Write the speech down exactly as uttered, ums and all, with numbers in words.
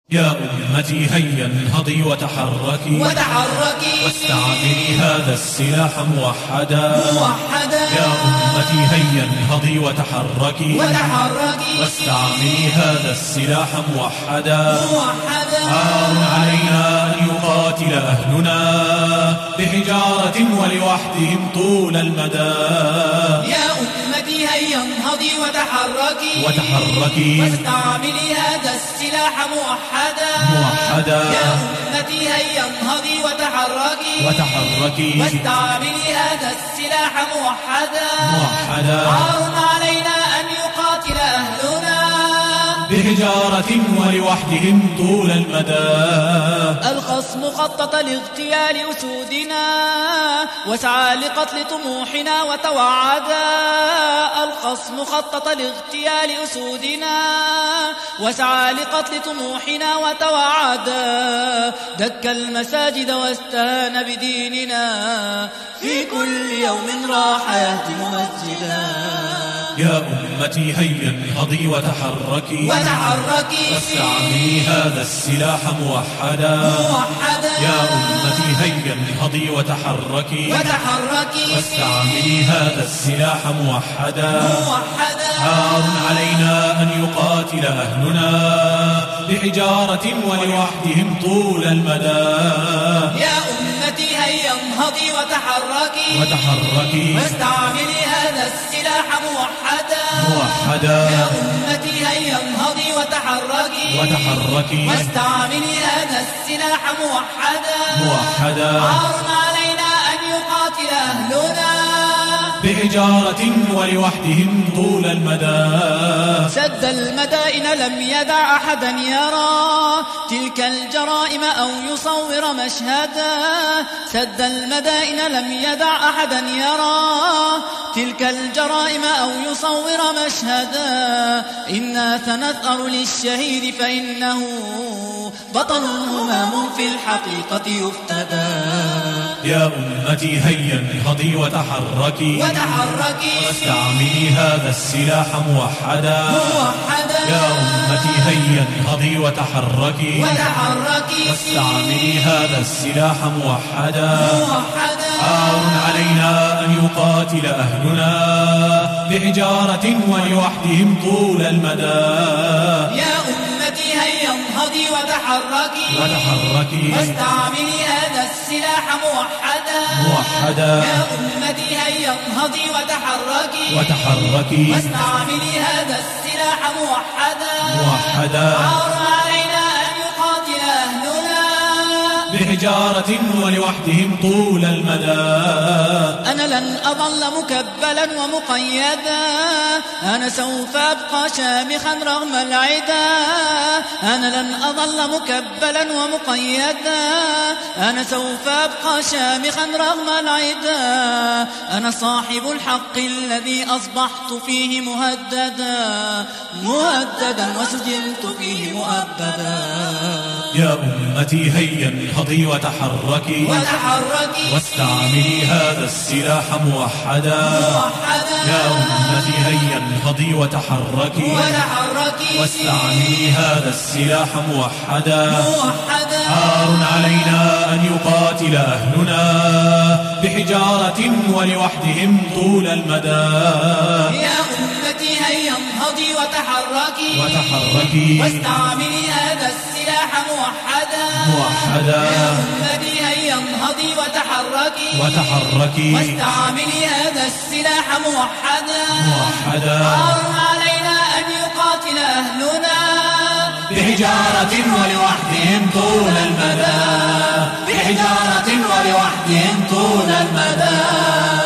يا أمتي هيا انهضي وتحركي وتحركي واستعملي هذا السلاح موحدا موحدا يا أمتي هيا انهضي وتحركي وتحركي واستعملي هذا السلاح موحدا موحدا عار علينا أن يقاتل أهلنا بحجارة ولوحدهم طول المدى يا أمتي هيا انهضي وتحركي وتحركي واستعملي هذا السلاح موحدا موحدا يا أمتي هيا انهضي وتحركي وتحركي واستعملي هذا السلاح موحدا موحدا عار علينا أن يقاتل أهلنا بحجارة ولوحدهم طول المدى الخصم خطط لاغتيال أسودنا وسعى لقتل طموحنا وتوعدا الخصم خطط لاغتيال أسودنا وسعى لقتل طموحنا وتوعدا دك المساجد واستهان بديننا في كل يوم راح يهدم مسجدا يا أمتي هيا انهضي وتحركي وتحركي واستعملي هذا السلاح موحدا موحدا يا أمتي هيا انهضي وتحركي وتحركي واستعملي هذا السلاح موحدا موحدا عار علينا أن يقاتل أهلنا بحجارة ولوحدهم طول المدى يا أمتي هيا انهضي وتحركي وتحركي واستعملي هذا السلاح موحدا موحدا يا أمتي هيا انهضي وتحركي وتحركي واستعملي هذا السلاح موحدا موحدا عار علينا أن يقاتل أهلنا بحجارة ولوحدهم طول المدى سد المدائن لم يدع أحدا يرى تلك الجرائم أو يصور مشهدا سد المدائن لم يدع أحدا يرى تلك الجرائم أو يصور مشهدا إنا سنثأر للشهيد فإنه بطل همام في الحقيقة يفتدى يا أمتي هيا انهضي وتحركي وتحركي واستعملي هذا السلاح موحدا موحدا يا أمتي هيا انهضي وتحركي وتحركي واستعملي هذا السلاح موحدا موحدا عار علينا أن يقاتل أهلنا بحجارة ولوحدهم طول المدى يا أمتي هيا انهضي وتحركي وتحركي واستعملي هذا السلاح موحدا موحدا يا أمتي هيا انهضي وتحركي وتحركي واستعملي هذا السلاح موحدا موحدا عار علينا أن يقاتل أهلنا بحجارة ولوحدهم طول المدى أنا لن أظل مكبلا ومقيدا أنا سوف أبقى شامخا رغم العدا أنا لن أظل مكبلا ومقيدا أنا سوف أبقى شامخا رغم العدا أنا صاحب الحق الذي أصبحت فيه مهددا مهددا وسجنت فيه مؤبدا يا أمتي هيا انهضي وتحركي وتحركي واستعملي هذا السلاح موحدا موحدا يا أمتي هيا انهضي وتحركي وتحركي واستعملي هذا السلاح موحدا موحدا عار علينا أن يقاتل أهلنا بحجارة ولوحدهم طول المدى يا أمتي هيا انهضي وتحركي وتحركي واستعملي هذا السلاح موحدا موحدا يا أمتي هيا انهضي وتحركي وتحركي واستعملي هذا السلاح موحدا موحدا عار علينا أن يقاتل أهلنا بحجارة ولوحدهم طول المدى بحجارة ولوحدهم طول المدى